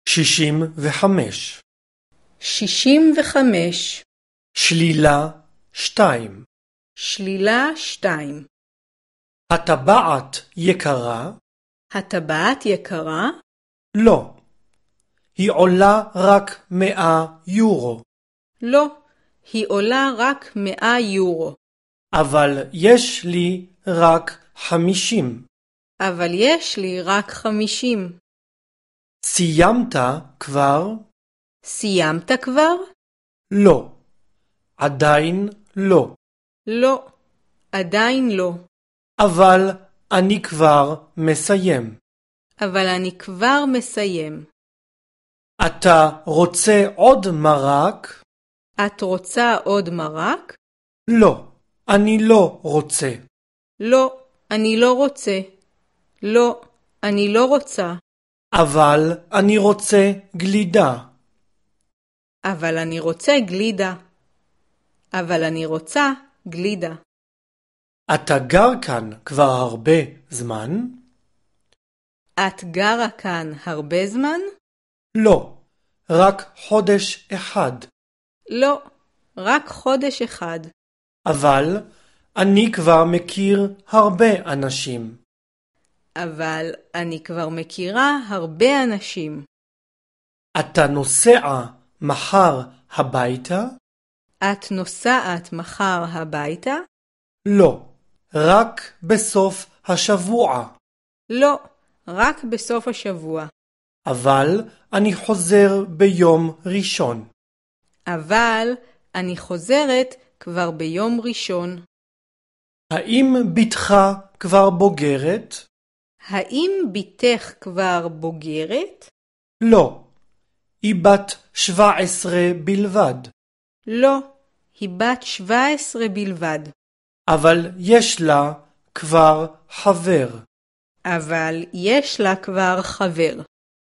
65 65 שלילה 2 שלילה 2 הטבעת יקרה? הטבעת יקרה? לא. היא עולה רק 100 יורו. לא, היא עולה רק 100 יורו. אבל יש לי רק 50. אבל יש לי רק 50. סיימת כבר? סיימת כבר? לא. עדיין לא. לא, עדיין לא. אבל אני כבר מסיים. אבל אני כבר מסיים. אתה רוצה עוד מרק? את רוצה עוד מרק? לא, אני לא רוצה. לא, אני לא רוצה. לא, אני לא רוצה. אבל אני רוצה גלידה. אבל אני רוצה גלידה. אבל אני רוצה גלידה. אתה גר כאן כבר הרבה זמן? את גרה כאן הרבה זמן? לא, רק חודש אחד. לא, רק חודש אחד. אבל אני כבר מכיר הרבה אנשים. אבל אני כבר מכירה הרבה אנשים. אתה נוסע מחר הביתה? את נוסעת מחר הביתה? לא, רק בסוף השבוע. לא, רק בסוף השבוע. אבל אני חוזר ביום ראשון. אבל אני חוזרת כבר ביום ראשון. האם בתך כבר בוגרת? האם בתך כבר בוגרת? לא, היא בת 17 בלבד. לא, היא בת 17 בלבד. אבל יש לה כבר חבר. אבל יש לה כבר חבר.